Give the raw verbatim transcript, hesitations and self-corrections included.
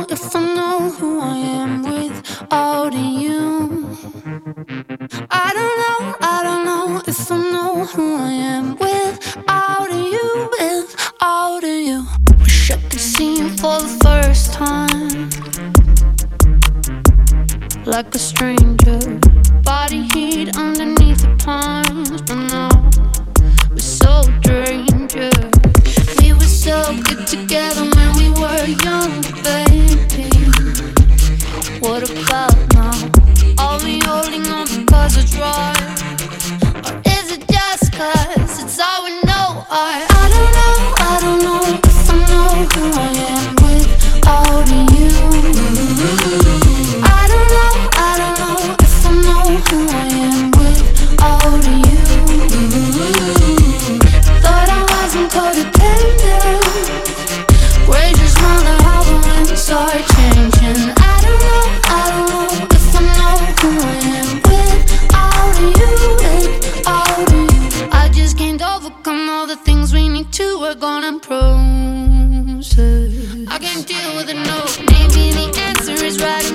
if I know who I am without you. I don't know, I don't know if I know who I am without you, without you. Wish I could see you for the first time, like a stranger, body heat underneath the pines. But now we're so strangers. We were so good together when we were young, baby. What about now? Are we holding on because it's right? Or is it just cause it's all we know? I, I don't know, I don't know if I know who I am without you. I don't know, I don't know if I know who I am without you. Thought I wasn't codependent. Gracious mother, how the winds are changing. I don't know, I don't know if I know who I am without you, without you. I just can't overcome all the things we need to work on and process. I can't deal with it, no. Maybe the answer is right.